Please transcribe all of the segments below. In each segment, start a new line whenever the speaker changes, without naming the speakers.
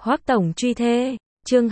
Hoắc tổng truy thê, chương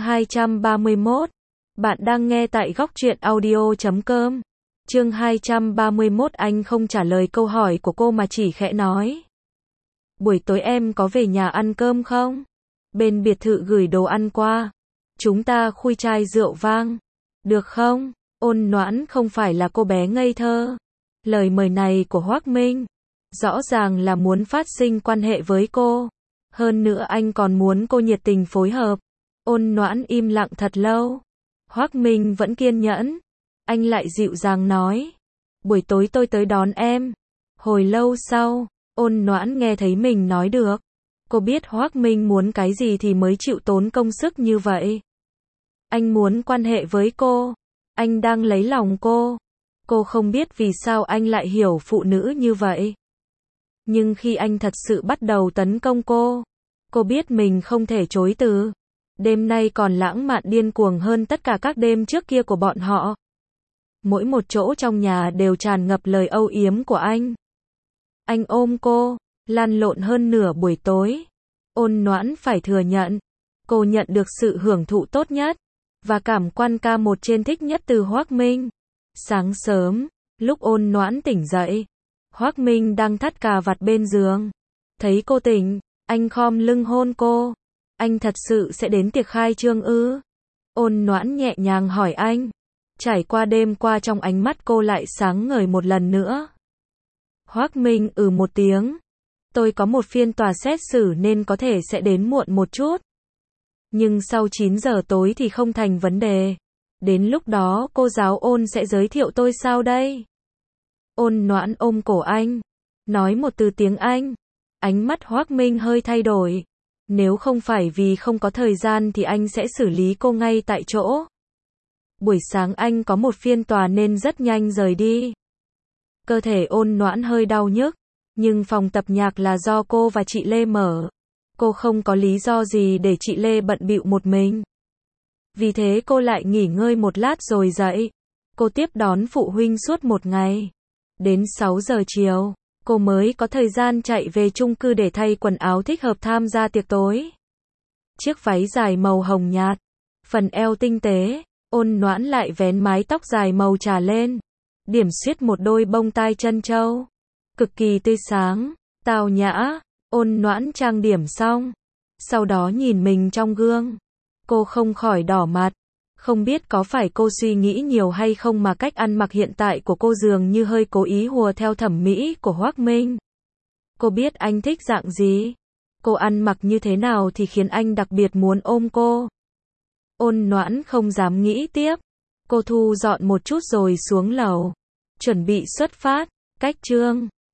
231. Bạn đang nghe tại góc truyện audio.com. Chương 231. Anh không trả lời câu hỏi của cô mà chỉ khẽ nói: buổi tối em có về nhà ăn cơm không? Bên biệt thự gửi đồ ăn qua. Chúng ta khui chai rượu vang. Được không? Ôn Noãn không phải là cô bé ngây thơ. Lời mời này của Hoắc Minh rõ ràng là muốn phát sinh quan hệ với cô. Hơn nữa anh còn muốn cô nhiệt tình phối hợp. Ôn Noãn im lặng thật lâu. Hoắc Minh vẫn kiên nhẫn. Anh lại dịu dàng nói: buổi tối tôi tới đón em. Hồi lâu sau, Ôn Noãn nghe thấy mình nói được. Cô biết Hoắc Minh muốn cái gì thì mới chịu tốn công sức như vậy. Anh muốn quan hệ với cô. Anh đang lấy lòng cô. Cô không biết vì sao anh lại hiểu phụ nữ như vậy. Nhưng khi anh thật sự bắt đầu tấn công cô biết mình không thể chối từ. Đêm nay còn lãng mạn điên cuồng hơn tất cả các đêm trước kia của bọn họ. Mỗi một chỗ trong nhà đều tràn ngập lời âu yếm của anh. Anh ôm cô, lăn lộn hơn nửa buổi tối. Ôn Noãn phải thừa nhận, cô nhận được sự hưởng thụ tốt nhất và cảm quan ca một trên thích nhất từ Hoắc Minh. Sáng sớm, lúc Ôn Noãn tỉnh dậy, Hoắc Minh đang thắt cà vạt bên giường. Thấy cô tỉnh, anh khom lưng hôn cô. Anh thật sự sẽ đến tiệc khai trương ư? Ôn Noãn nhẹ nhàng hỏi anh. Trải qua đêm qua trong ánh mắt cô lại sáng ngời một lần nữa. Hoắc Minh một tiếng. Tôi có một phiên tòa xét xử nên có thể sẽ đến muộn một chút. Nhưng sau 9 giờ tối thì không thành vấn đề. Đến lúc đó cô giáo Ôn sẽ giới thiệu tôi sao đây? Ôn Noãn ôm cổ anh. Nói một từ tiếng Anh. Ánh mắt Hoắc Minh hơi thay đổi. Nếu không phải vì không có thời gian thì anh sẽ xử lý cô ngay tại chỗ. Buổi sáng anh có một phiên tòa nên rất nhanh rời đi. Cơ thể Ôn Noãn hơi đau nhức. Nhưng phòng tập nhạc là do cô và chị Lê mở. Cô không có lý do gì để chị Lê bận bịu một mình. Vì thế cô lại nghỉ ngơi một lát rồi dậy. Cô tiếp đón phụ huynh suốt một ngày. Đến 6 giờ chiều, cô mới có thời gian chạy về chung cư để thay quần áo thích hợp tham gia tiệc tối. Chiếc váy dài màu hồng nhạt, phần eo tinh tế, Ôn Noãn lại vén mái tóc dài màu trà lên, điểm xuyết một đôi bông tai trân châu. Cực kỳ tươi sáng, tao nhã. Ôn Noãn trang điểm xong, sau đó nhìn mình trong gương. Cô không khỏi đỏ mặt. Không biết có phải cô suy nghĩ nhiều hay không mà cách ăn mặc hiện tại của cô dường như hơi cố ý hùa theo thẩm mỹ của Hoắc Minh. Cô biết anh thích dạng gì. Cô ăn mặc như thế nào thì khiến anh đặc biệt muốn ôm cô. Ôn Noãn không dám nghĩ tiếp. Cô thu dọn một chút rồi xuống lầu. Chuẩn bị xuất phát. Cách chương